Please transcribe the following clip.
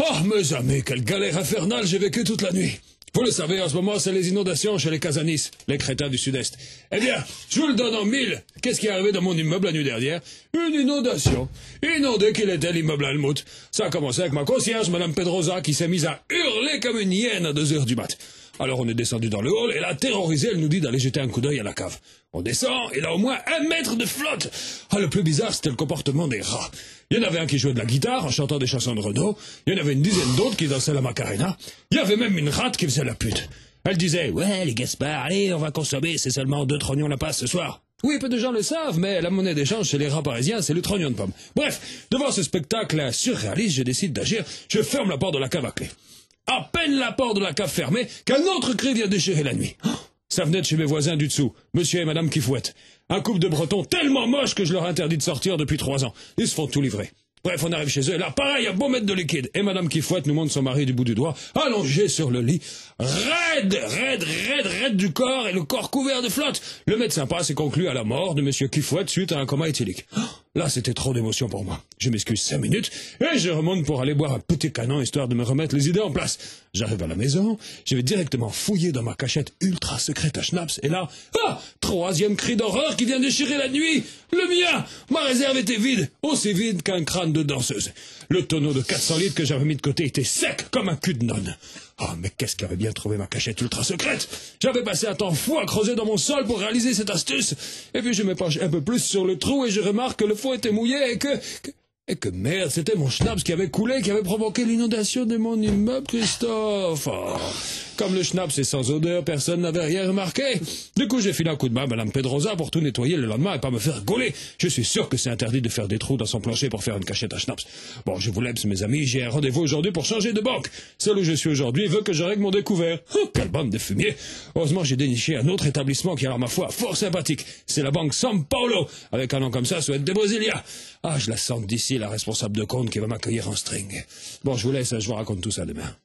Oh, mes amis, quelle galère infernale j'ai vécu toute la nuit. Vous le savez, en ce moment, c'est les inondations chez les Casanis, les crétins du Sud-Est. Eh bien, je vous le donne en mille. Qu'est-ce qui est arrivé dans mon immeuble la nuit dernière? Une inondation. Inondé qu'il était l'immeuble Almouth. Ça a commencé avec ma concierge, Madame Pedrosa, qui s'est mise à hurler comme une hyène à 2 heures du mat. Alors on est descendu dans le hall, et là, terrorisée, elle nous dit d'aller jeter un coup d'œil à la cave. On descend, et là au moins 1 mètre de flotte. Ah, le plus bizarre, c'était le comportement des rats. Il y en avait un qui jouait de la guitare en chantant des chansons de Renaud. Il y en avait une dizaine d'autres qui dansaient la Macarena. Il y avait même une rate qui faisait la pute. Elle disait « Ouais, les Gaspard, allez, on va consommer, c'est seulement 2 trognons la passe ce soir. » Oui, peu de gens le savent, mais la monnaie d'échange chez les rats parisiens, c'est le trognon de pomme. Bref, devant ce spectacle surréaliste, je décide d'agir. Je ferme la porte de la cave à clé. À peine la porte de la cave fermée, qu'un autre cri vient déchirer la nuit. Ça venait de chez mes voisins du dessous, monsieur et madame Kifouette. Un couple de Bretons tellement moches que je leur interdis de sortir depuis 3 ans. Ils se font tout livrer. Bref, on arrive chez eux, et là, pareil, à beau mettre de liquide. Et madame Kifouette nous montre son mari du bout du doigt, allongé sur le lit, raide du corps, et le corps couvert de flotte. Le médecin passe et conclut à la mort de monsieur Kifouette suite à un coma éthylique. Là, c'était trop d'émotion pour moi. Je m'excuse 5 minutes, et je remonte pour aller boire un petit canon, histoire de me remettre les idées en place. J'arrive à la maison, je vais directement fouiller dans ma cachette ultra secrète à Schnaps, et là, 3e cri d'horreur qui vient déchirer la nuit. Le mien. Ma réserve était vide, aussi vide qu'un crâne de danseuse. Le tonneau de 400 litres que j'avais mis de côté était sec comme un cul de nonne. Ah, mais qu'est-ce qui avait bien trouvé ma cachette ultra secrète? J'avais passé un temps fou à creuser dans mon sol pour réaliser cette astuce. Et puis je me penche un peu plus sur le trou et je remarque que le fond était mouillé et que merde, c'était mon Schnaps qui avait coulé, qui avait provoqué l'inondation de mon immeuble, Christophe. Oh. Comme le Schnaps est sans odeur, personne n'avait rien remarqué. Du coup, j'ai filé un coup de main à Madame Pedrosa pour tout nettoyer le lendemain et pas me faire gauler. Je suis sûr que c'est interdit de faire des trous dans son plancher pour faire une cachette à Schnaps. Bon, je vous laisse, mes amis, j'ai un rendez-vous aujourd'hui pour changer de banque. Celle où je suis aujourd'hui veut que je règle mon découvert. Oh, quelle bande de fumier. Heureusement, j'ai déniché un autre établissement qui a, alors, ma foi, fort sympathique. C'est la banque São Paulo. Avec un nom comme ça être des Brésiliens. Ah, je la sens d'ici, la responsable de compte qui va m'accueillir en string. Bon, je vous laisse, je vous raconte tout ça demain.